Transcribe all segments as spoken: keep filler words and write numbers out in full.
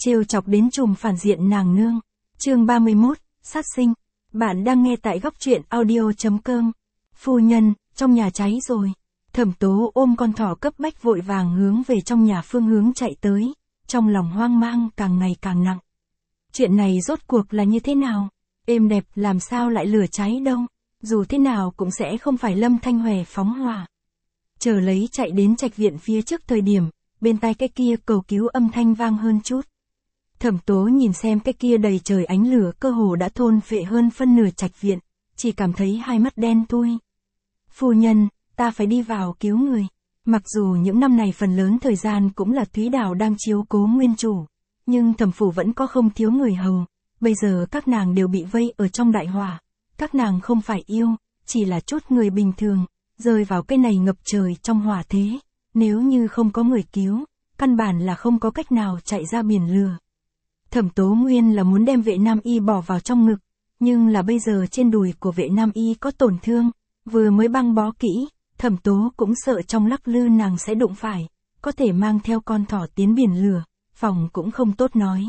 trêu chọc đến trùm phản diện nàng nương. Chương ba mươi mốt, sát sinh. Bạn đang nghe tại góc truyện audio.com. Phu nhân, trong nhà cháy rồi. Thẩm Tố ôm con thỏ cấp bách vội vàng hướng về trong nhà phương hướng chạy tới, trong lòng hoang mang càng ngày càng nặng. Chuyện này rốt cuộc là như thế nào? Êm đẹp làm sao lại lửa cháy đâu? Dù thế nào cũng sẽ không phải Lâm Thanh Hòe phóng hỏa. Chờ lấy chạy đến trạch viện phía trước thời điểm, bên tai cái kia cầu cứu âm thanh vang hơn chút. Thẩm Tố nhìn xem cái kia đầy trời ánh lửa cơ hồ đã thôn phệ hơn phân nửa trạch viện, chỉ cảm thấy hai mắt đen thui. Phu nhân, ta phải đi vào cứu người. Mặc dù những năm này phần lớn thời gian cũng là Thúy Đào đang chiếu cố nguyên chủ, nhưng thẩm phủ vẫn có không thiếu người hầu, bây giờ các nàng đều bị vây ở trong đại hỏa. Các nàng không phải yêu, chỉ là chút người bình thường, rơi vào cái này ngập trời trong hỏa thế, nếu như không có người cứu, căn bản là không có cách nào chạy ra biển lửa. Thẩm Tố nguyên là muốn đem Vệ Nam Y bỏ vào trong ngực, nhưng là bây giờ trên đùi của Vệ Nam Y có tổn thương, vừa mới băng bó kỹ, Thẩm Tố cũng sợ trong lắc lư nàng sẽ đụng phải, có thể mang theo con thỏ tiến biển lửa, phòng cũng không tốt nói.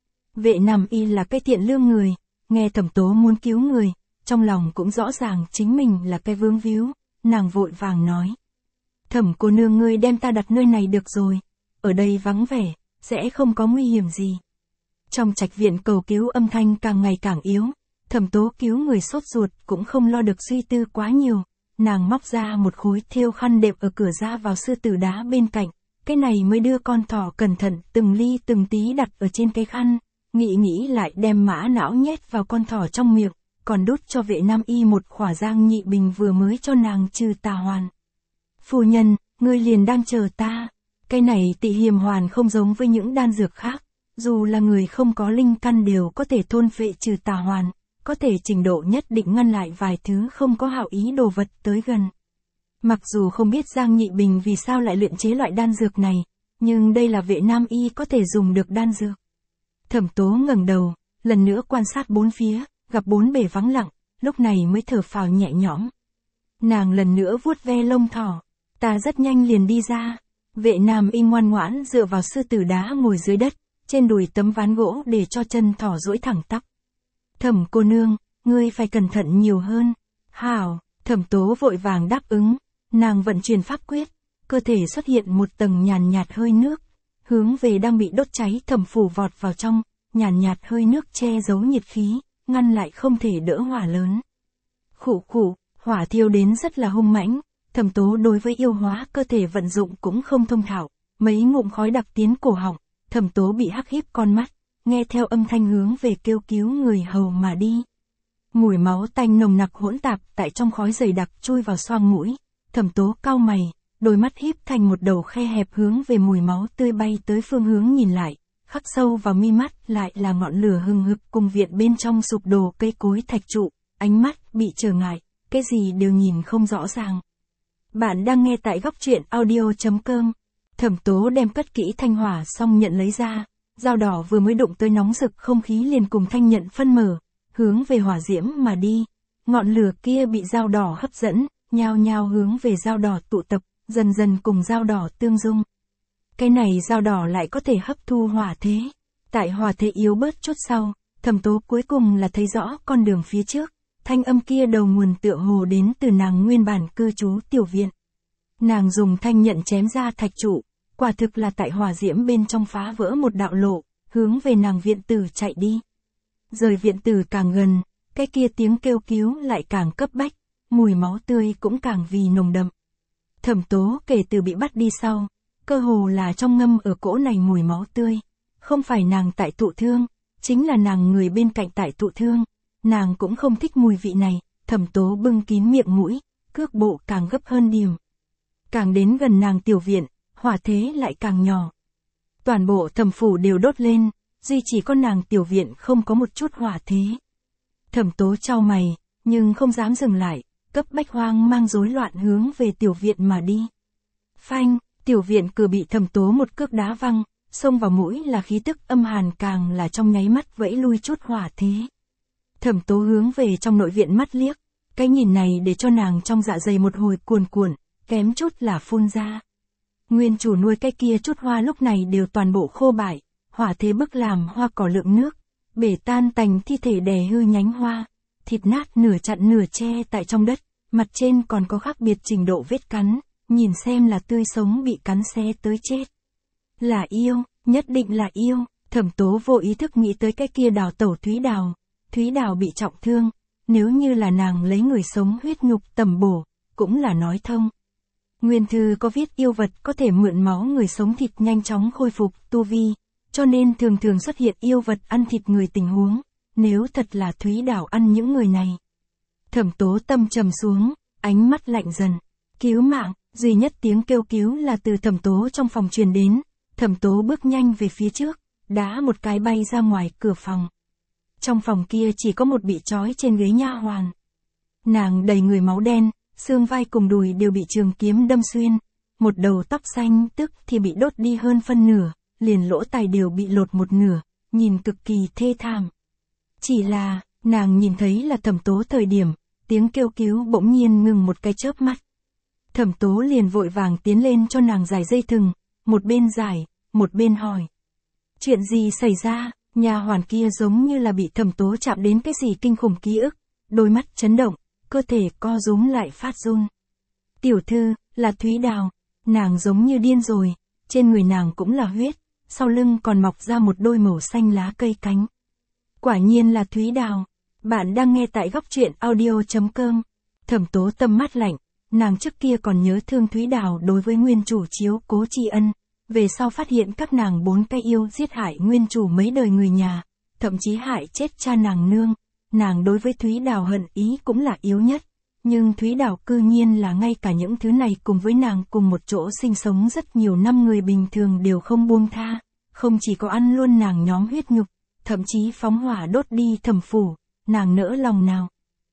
Vệ Nam Y là cái thiện lương người, nghe Thẩm Tố muốn cứu người, trong lòng cũng rõ ràng chính mình là cái vướng víu, nàng vội vàng nói. Thẩm cô nương ngươi đem ta đặt nơi này được rồi, ở đây vắng vẻ, sẽ không có nguy hiểm gì. Trong trạch viện cầu cứu âm thanh càng ngày càng yếu, Thẩm Tố cứu người sốt ruột cũng không lo được suy tư quá nhiều, nàng móc ra một khối thêu khăn đệm ở cửa ra vào sư tử đá bên cạnh, cái này mới đưa con thỏ cẩn thận từng ly từng tí đặt ở trên cái khăn, nghĩ nghĩ lại đem mã não nhét vào con thỏ trong miệng, còn đút cho Vệ Nam Y một khỏa giang nhị bình vừa mới cho nàng trừ tà hoàn. Phu nhân, ngươi liền đang chờ ta, cái này tị hiềm hoàn không giống với những đan dược khác, dù là người không có linh căn đều có thể thôn phệ trừ tà hoàn, có thể trình độ nhất định ngăn lại vài thứ không có hảo ý đồ vật tới gần. Mặc dù không biết Giang Nhị Bình vì sao lại luyện chế loại đan dược này, nhưng đây là Vệ Nam Y có thể dùng được đan dược. Thẩm Tố ngẩng đầu, lần nữa quan sát bốn phía, gặp bốn bề vắng lặng, lúc này mới thở phào nhẹ nhõm. Nàng lần nữa vuốt ve lông thỏ, ta rất nhanh liền đi ra. Vệ Nam Y ngoan ngoãn dựa vào sư tử đá ngồi dưới đất, trên đùi tấm ván gỗ để cho chân thỏ duỗi thẳng tắp. Thẩm cô nương, ngươi phải cẩn thận nhiều hơn. Hảo, Thẩm Tố vội vàng đáp ứng, nàng vận chuyển pháp quyết, cơ thể xuất hiện một tầng nhàn nhạt hơi nước, hướng về đang bị đốt cháy thẩm phủ vọt vào trong, nhàn nhạt hơi nước che giấu nhiệt khí, ngăn lại không thể đỡ hỏa lớn. Khụ khụ, hỏa thiêu đến rất là hung mãnh, Thẩm Tố đối với yêu hóa cơ thể vận dụng cũng không thông thạo, mấy ngụm khói đặc tiến cổ họng, Thẩm Tố bị hắc híp con mắt, nghe theo âm thanh hướng về kêu cứu người hầu mà đi. Mùi máu tanh nồng nặc hỗn tạp tại trong khói dày đặc chui vào xoang mũi, Thẩm Tố cau mày, đôi mắt híp thành một đầu khe hẹp hướng về mùi máu tươi bay tới phương hướng nhìn lại, khắc sâu vào mi mắt lại là ngọn lửa hừng hực cùng viện bên trong sụp đổ cây cối thạch trụ, ánh mắt bị trở ngại, cái gì đều nhìn không rõ ràng. Bạn đang nghe tại góc truyện audio.com. Thẩm Tố đem cất kỹ thanh hỏa xong nhận lấy ra, dao đỏ vừa mới đụng tới nóng rực không khí liền cùng thanh nhận phân mở, hướng về hỏa diễm mà đi. Ngọn lửa kia bị dao đỏ hấp dẫn, nhao nhao hướng về dao đỏ tụ tập, dần dần cùng dao đỏ tương dung. Cái này dao đỏ lại có thể hấp thu hỏa thế. Tại hỏa thế yếu bớt chút sau, Thẩm Tố cuối cùng là thấy rõ con đường phía trước, thanh âm kia đầu nguồn tựa hồ đến từ nàng nguyên bản cư trú tiểu viện. Nàng dùng thanh nhận chém ra thạch trụ, quả thực là tại hỏa diễm bên trong phá vỡ một đạo lộ, hướng về nàng viện tử chạy đi. Rời viện tử càng gần, cái kia tiếng kêu cứu lại càng cấp bách, mùi máu tươi cũng càng vì nồng đậm. Thẩm Tố kể từ bị bắt đi sau, cơ hồ là trong ngâm ở cỗ này mùi máu tươi, không phải nàng tại thụ thương, chính là nàng người bên cạnh tại thụ thương, nàng cũng không thích mùi vị này. Thẩm Tố bưng kín miệng mũi, cước bộ càng gấp hơn điểm. Càng đến gần nàng tiểu viện, hỏa thế lại càng nhỏ. Toàn bộ thẩm phủ đều đốt lên, duy chỉ có nàng tiểu viện không có một chút hỏa thế. Thẩm Tố chau mày, nhưng không dám dừng lại, cấp bách hoang mang rối loạn hướng về tiểu viện mà đi. Phanh, tiểu viện cửa bị Thẩm Tố một cước đá văng, xông vào mũi là khí tức âm hàn càng là trong nháy mắt vẫy lui chút hỏa thế. Thẩm Tố hướng về trong nội viện mắt liếc, cái nhìn này để cho nàng trong dạ dày một hồi cuồn cuộn, kém chút là phun ra. Nguyên chủ nuôi cái kia chút hoa lúc này đều toàn bộ khô bại, hỏa thế bức làm hoa cỏ lượng nước, bể tan tành thi thể đè hư nhánh hoa, thịt nát nửa chặn nửa che tại trong đất, mặt trên còn có khác biệt trình độ vết cắn, nhìn xem là tươi sống bị cắn xé tới chết. Là yêu, nhất định là yêu. Thẩm Tố vô ý thức nghĩ tới cái kia đào tẩu Thúy Đào. Thúy Đào bị trọng thương, nếu như là nàng lấy người sống huyết nhục tầm bổ, cũng là nói thông. Nguyên thư có viết yêu vật có thể mượn máu người sống thịt nhanh chóng khôi phục tu vi, cho nên thường thường xuất hiện yêu vật ăn thịt người tình huống, nếu thật là Thúy Đào ăn những người này. Thẩm Tố tâm trầm xuống, ánh mắt lạnh dần. Cứu mạng, duy nhất tiếng kêu cứu là từ Thẩm Tố trong phòng truyền đến. Thẩm Tố bước nhanh về phía trước, đá một cái bay ra ngoài cửa phòng. Trong phòng kia chỉ có một bị trói trên ghế nha hoàn. Nàng đầy người máu đen, xương vai cùng đùi đều bị trường kiếm đâm xuyên, một đầu tóc xanh tức thì bị đốt đi hơn phân nửa, liền lỗ tai đều bị lột một nửa, nhìn cực kỳ thê thảm. Chỉ là, nàng nhìn thấy là Thẩm Tố thời điểm, tiếng kêu cứu bỗng nhiên ngừng một cái chớp mắt. Thẩm Tố liền vội vàng tiến lên cho nàng giải dây thừng, một bên giải, một bên hỏi. Chuyện gì xảy ra? Nha hoàn kia giống như là bị Thẩm Tố chạm đến cái gì kinh khủng ký ức, đôi mắt chấn động, cơ thể co rúm lại phát run. Tiểu thư, là Thúy Đào, nàng giống như điên rồi, trên người nàng cũng là huyết, sau lưng còn mọc ra một đôi màu xanh lá cây cánh. Quả nhiên là Thúy Đào. Bạn đang nghe tại góc truyện audio chấm com. Thẩm Tố tâm mắt lạnh, nàng trước kia còn nhớ thương Thúy Đào đối với nguyên chủ chiếu cố tri ân, về sau phát hiện các nàng bốn cái yêu giết hại nguyên chủ mấy đời người nhà, thậm chí hại chết cha nàng nương, nàng đối với Thúy Đào hận ý cũng là yếu nhất, nhưng Thúy Đào cư nhiên là ngay cả những thứ này cùng với nàng cùng một chỗ sinh sống rất nhiều năm người bình thường đều không buông tha, không chỉ có ăn luôn nàng nhóm huyết nhục, thậm chí phóng hỏa đốt đi Thẩm phủ, nàng nỡ lòng nào.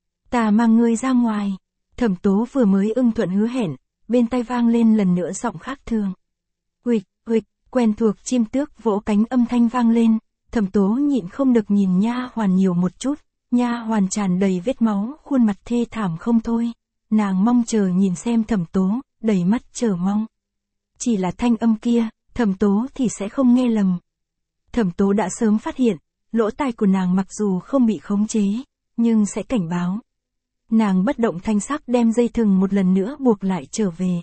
Ta mang ngươi ra ngoài. Thẩm Tố vừa mới ưng thuận hứa hẹn, bên tai vang lên lần nữa giọng khác thường. Huỵch, huỵch, quen thuộc chim tước vỗ cánh âm thanh vang lên, Thẩm Tố nhịn không được nhìn nha hoàn nhiều một chút, nha hoàn tràn đầy vết máu, khuôn mặt thê thảm không thôi, nàng mong chờ nhìn xem Thẩm Tố, đầy mắt chờ mong. Chỉ là thanh âm kia, Thẩm Tố thì sẽ không nghe lầm. Thẩm Tố đã sớm phát hiện, lỗ tai của nàng mặc dù không bị khống chế, nhưng sẽ cảnh báo. Nàng bất động thanh sắc đem dây thừng một lần nữa buộc lại trở về.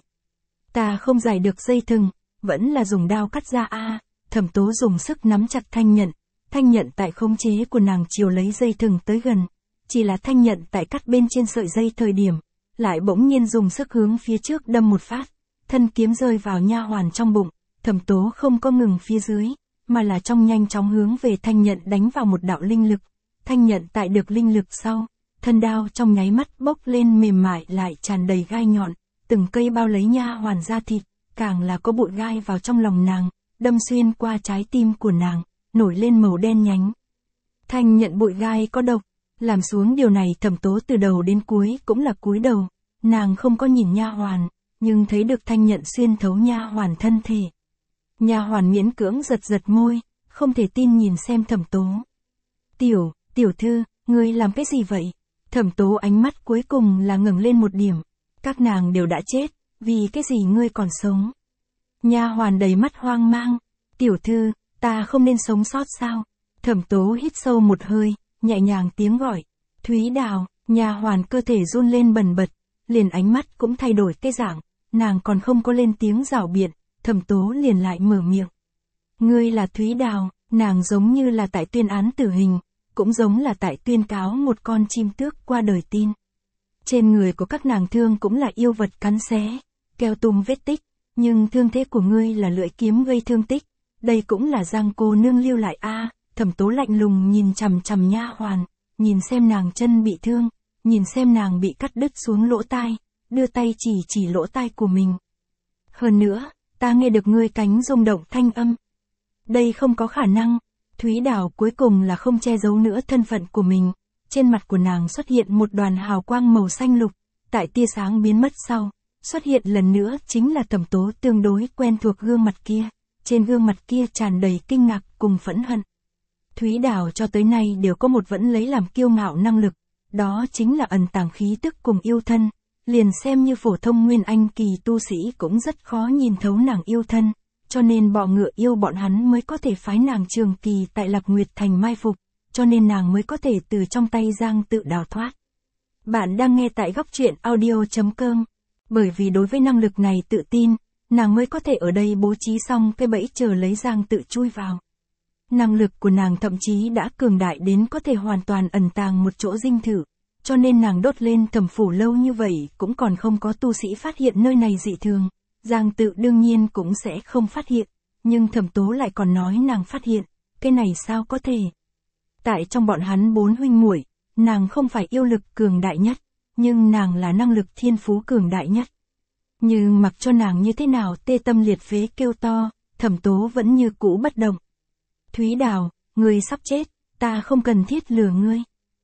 Ta không giải được dây thừng, vẫn là dùng đao cắt ra a. À. Thẩm Tố dùng sức nắm chặt thanh nhận, thanh nhận tại khống chế của nàng chiều lấy dây thừng tới gần, chỉ là thanh nhận tại cắt bên trên sợi dây thời điểm, lại bỗng nhiên dùng sức hướng phía trước đâm một phát, thân kiếm rơi vào nha hoàn trong bụng, Thẩm Tố không có ngừng phía dưới, mà là trong nhanh chóng hướng về thanh nhận đánh vào một đạo linh lực, thanh nhận tại được linh lực sau, thân đao trong nháy mắt bốc lên mềm mại lại tràn đầy gai nhọn, từng cây bao lấy nha hoàn da thịt, càng là có bụi gai vào trong lòng nàng, đâm xuyên qua trái tim của nàng, nổi lên màu đen nhánh. Thanh nhận bụi gai có độc, làm xuống điều này Thẩm Tố từ đầu đến cuối cũng là cúi đầu, nàng không có nhìn nha hoàn, nhưng thấy được thanh nhận xuyên thấu nha hoàn thân thể. Nha hoàn miễn cưỡng giật giật môi, không thể tin nhìn xem Thẩm Tố. Tiểu, tiểu thư, ngươi làm cái gì vậy? Thẩm Tố ánh mắt cuối cùng là ngẩng lên một điểm. Các nàng đều đã chết, vì cái gì ngươi còn sống? Nha hoàn đầy mắt hoang mang. Tiểu thư, ta không nên sống sót sao? Thẩm Tố hít sâu một hơi, nhẹ nhàng tiếng gọi. Thúy Đào, nha hoàn cơ thể run lên bần bật, liền ánh mắt cũng thay đổi cái dạng, nàng còn không có lên tiếng rảo biện, Thẩm Tố liền lại mở miệng. Ngươi là Thúy Đào, nàng giống như là tại tuyên án tử hình, cũng giống là tại tuyên cáo một con chim tước qua đời tin. Trên người của các nàng thương cũng là yêu vật cắn xé, keo tung vết tích, nhưng thương thế của ngươi là lưỡi kiếm gây thương tích, đây cũng là Giang cô nương lưu lại a. À. Thẩm Tố lạnh lùng nhìn chằm chằm nha hoàn, nhìn xem nàng chân bị thương, nhìn xem nàng bị cắt đứt xuống lỗ tai, đưa tay chỉ chỉ lỗ tai của mình. Hơn nữa, ta nghe được ngươi cánh rung động thanh âm. Đây không có khả năng. Thúy Đào cuối cùng là không che giấu nữa thân phận của mình, trên mặt của nàng xuất hiện một đoàn hào quang màu xanh lục, tại tia sáng biến mất sau, xuất hiện lần nữa chính là Thẩm Tố tương đối quen thuộc gương mặt kia, trên gương mặt kia tràn đầy kinh ngạc cùng phẫn hận. Thúy Đào cho tới nay đều có một vẫn lấy làm kiêu ngạo năng lực, đó chính là ẩn tàng khí tức cùng yêu thân, liền xem như phổ thông nguyên anh kỳ tu sĩ cũng rất khó nhìn thấu nàng yêu thân, cho nên bọ ngựa yêu bọn hắn mới có thể phái nàng trường kỳ tại Lạc Nguyệt Thành mai phục, cho nên nàng mới có thể từ trong tay Giang Tự đào thoát. Bạn đang nghe tại góc truyện audio chấm com. Bởi vì đối với năng lực này tự tin, nàng mới có thể ở đây bố trí xong cái bẫy chờ lấy Giang Tự chui vào. Năng lực của nàng thậm chí đã cường đại đến có thể hoàn toàn ẩn tàng một chỗ dinh thự, cho nên nàng đốt lên Thẩm phủ lâu như vậy cũng còn không có tu sĩ phát hiện nơi này dị thường. Giang Tự đương nhiên cũng sẽ không phát hiện, nhưng Thẩm Tố lại còn nói nàng phát hiện, cái này sao có thể. Tại trong bọn hắn bốn huynh muội, nàng không phải yêu lực cường đại nhất, nhưng nàng là năng lực thiên phú cường đại nhất. Nhưng mặc cho nàng như thế nào tê tâm liệt phế kêu to, Thẩm Tố vẫn như cũ bất động. Thúy Đào, ngươi sắp chết, ta không cần thiết lừa ngươi.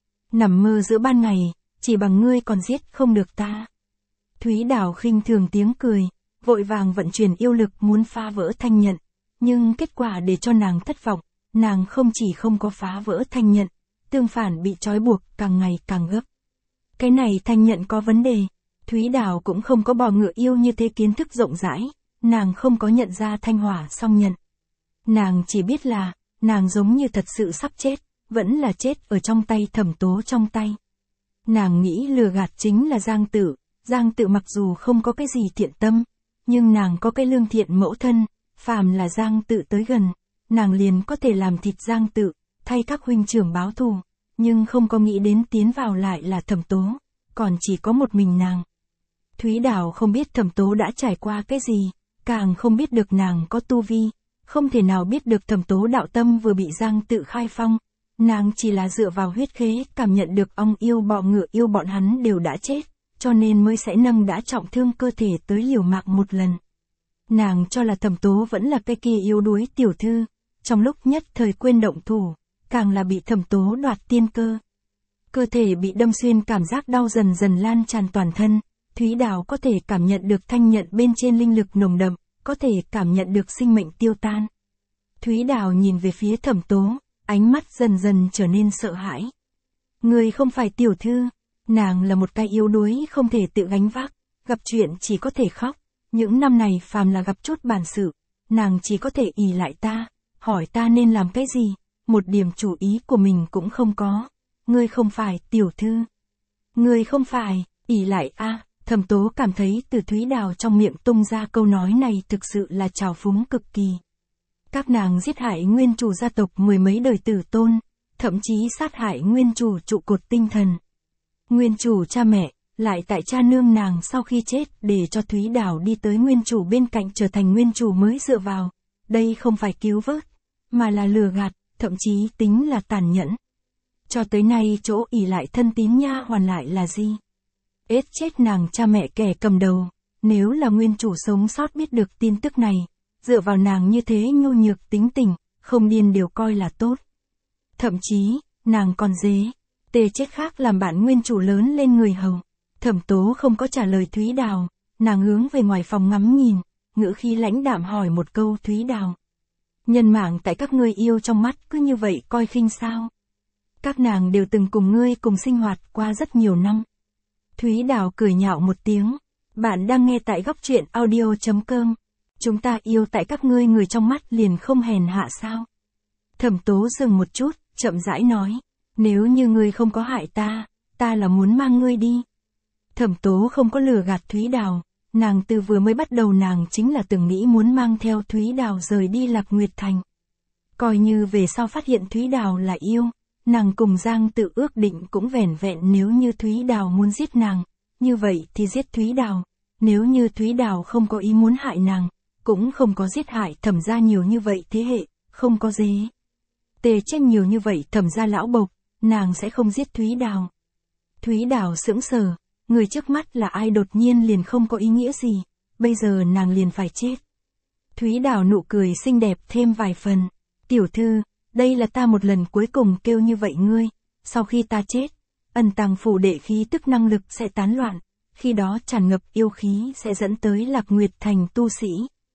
Nằm mơ giữa ban ngày, chỉ bằng ngươi còn giết không được ta. Thúy Đào khinh thường tiếng cười, vội vàng vận chuyển yêu lực muốn phá vỡ thanh nhận, nhưng kết quả để cho nàng thất vọng, nàng không chỉ không có phá vỡ thanh nhận, tương phản bị trói buộc càng ngày càng gấp. Cái này thanh nhận có vấn đề, Thúy Đào cũng không có bò ngựa yêu như thế kiến thức rộng rãi, nàng không có nhận ra thanh hỏa song nhận. Nàng chỉ biết là, nàng giống như thật sự sắp chết, vẫn là chết ở trong tay Thẩm Tố trong tay. Nàng nghĩ lừa gạt chính là Giang Tự, Giang Tự mặc dù không có cái gì thiện tâm, nhưng nàng có cái lương thiện mẫu thân, phàm là Giang Tự tới gần, nàng liền có thể làm thịt Giang Tự, thay các huynh trưởng báo thù, nhưng không có nghĩ đến tiến vào lại là Thẩm Tố, còn chỉ có một mình nàng. Thúy Đào không biết Thẩm Tố đã trải qua cái gì, càng không biết được nàng có tu vi, không thể nào biết được Thẩm Tố đạo tâm vừa bị Giang Tự khai phong, nàng chỉ là dựa vào huyết khế cảm nhận được ong yêu bọ ngựa yêu bọn hắn đều đã chết, cho nên mới sẽ nâng đã trọng thương cơ thể tới liều mạng một lần. Nàng cho là Thẩm Tố vẫn là cái kia yếu đuối tiểu thư, trong lúc nhất thời quên động thủ, càng là bị Thẩm Tố đoạt tiên cơ. Cơ thể bị đâm xuyên cảm giác đau dần dần lan tràn toàn thân, Thúy Đào có thể cảm nhận được thanh nhận bên trên linh lực nồng đậm, có thể cảm nhận được sinh mệnh tiêu tan. Thúy Đào nhìn về phía Thẩm Tố, ánh mắt dần dần trở nên sợ hãi. Người không phải tiểu thư, nàng là một cái yếu đuối không thể tự gánh vác, gặp chuyện chỉ có thể khóc, những năm này phàm là gặp chút bản sự, nàng chỉ có thể ỷ lại ta, hỏi ta nên làm cái gì, một điểm chủ ý của mình cũng không có. Ngươi không phải tiểu thư. Ngươi không phải, ỷ lại a. À, Thẩm Tố cảm thấy từ Thúy Đào trong miệng tung ra câu nói này thực sự là trào phúng cực kỳ. Các nàng giết hại nguyên chủ gia tộc mười mấy đời tử tôn, thậm chí sát hại nguyên chủ trụ cột tinh thần. Nguyên chủ cha mẹ, lại tại cha nương nàng sau khi chết để cho Thúy Đào đi tới nguyên chủ bên cạnh trở thành nguyên chủ mới dựa vào. Đây không phải cứu vớt, mà là lừa gạt, thậm chí tính là tàn nhẫn. Cho tới nay chỗ ỷ lại thân tín nha hoàn lại là gì? Ết chết nàng cha mẹ kẻ cầm đầu, nếu là nguyên chủ sống sót biết được tin tức này, dựa vào nàng như thế nhu nhược tính tình, không điên đều coi là tốt. Thậm chí, nàng còn dế, tê chết khác làm bạn nguyên chủ lớn lên người hầu. Thẩm Tố không có trả lời Thúy Đào, nàng hướng về ngoài phòng ngắm nhìn, ngữ khí lãnh đạm hỏi một câu Thúy Đào. Nhân mạng tại các ngươi yêu trong mắt cứ như vậy coi khinh sao? Các nàng đều từng cùng ngươi cùng sinh hoạt qua rất nhiều năm. Thúy Đào cười nhạo một tiếng. Bạn đang nghe tại góc truyện audio chấm com. Chúng ta yêu tại các ngươi người trong mắt liền không hèn hạ sao? Thẩm Tố dừng một chút, chậm rãi nói. Nếu như ngươi không có hại ta, ta là muốn mang ngươi đi. Thẩm Tố không có lừa gạt Thúy Đào. Nàng từ vừa mới bắt đầu nàng chính là từng nghĩ muốn mang theo Thúy Đào rời đi Lạc Nguyệt Thành. Coi như về sau phát hiện Thúy Đào là yêu. Nàng cùng Giang Tự ước định cũng vẻn vẹn nếu như Thúy Đào muốn giết nàng, như vậy thì giết Thúy Đào, nếu như Thúy Đào không có ý muốn hại nàng, cũng không có giết hại Thẩm gia nhiều như vậy thế hệ, không có dế. Tề tranh nhiều như vậy Thẩm gia lão bộc, nàng sẽ không giết Thúy Đào. Thúy Đào sững sờ, người trước mắt là ai đột nhiên liền không có ý nghĩa gì, bây giờ nàng liền phải chết. Thúy Đào nụ cười xinh đẹp thêm vài phần, tiểu thư, đây là ta một lần cuối cùng kêu như vậy ngươi, sau khi ta chết, ẩn tàng phủ đệ khí tức năng lực sẽ tán loạn, khi đó tràn ngập yêu khí sẽ dẫn tới Lạc Nguyệt Thành tu sĩ.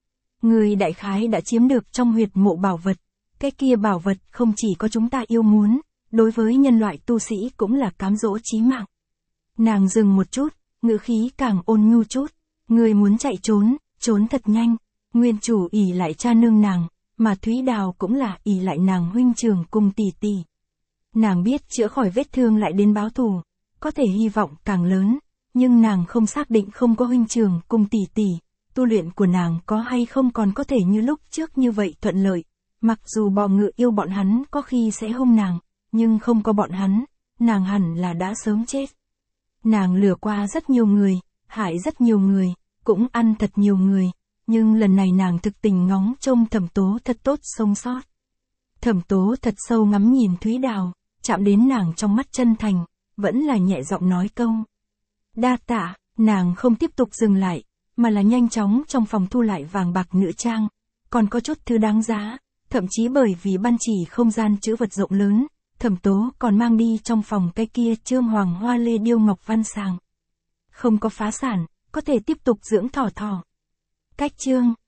Ngươi đại khái đã chiếm được trong huyệt mộ bảo vật, cái kia bảo vật không chỉ có chúng ta yêu muốn, đối với nhân loại tu sĩ cũng là cám dỗ chí mạng. Nàng dừng một chút, ngữ khí càng ôn nhu chút, ngươi muốn chạy trốn, trốn thật nhanh, Nguyên chủ ỷ lại cha nương nàng, mà Thúy Đào cũng là ỷ lại nàng huynh trưởng cùng tỷ tỷ. Nàng biết chữa khỏi vết thương lại đến báo thù, có thể hy vọng càng lớn, nhưng nàng không xác định không có huynh trưởng cùng tỷ tỷ, tu luyện của nàng có hay không còn có thể như lúc trước như vậy thuận lợi. Mặc dù bọ ngựa yêu bọn hắn có khi sẽ hung nàng, nhưng không có bọn hắn, nàng hẳn là đã sớm chết. Nàng lừa qua rất nhiều người, hại rất nhiều người, cũng ăn thật nhiều người, nhưng lần này nàng thực tình ngóng trông Thẩm Tố thật tốt sống sót. Thẩm Tố thật sâu ngắm nhìn Thúy Đào, chạm đến nàng trong mắt chân thành, vẫn là nhẹ giọng nói câu. Đa tạ, nàng không tiếp tục dừng lại, mà là nhanh chóng trong phòng thu lại vàng bạc nữ trang, còn có chút thứ đáng giá, thậm chí bởi vì ban chỉ không gian trữ vật rộng lớn, Thẩm Tố còn mang đi trong phòng cái kia trương hoàng hoa lê điêu ngọc văn sàng. Không có phá sản, có thể tiếp tục dưỡng thỏ thỏ. Cách chương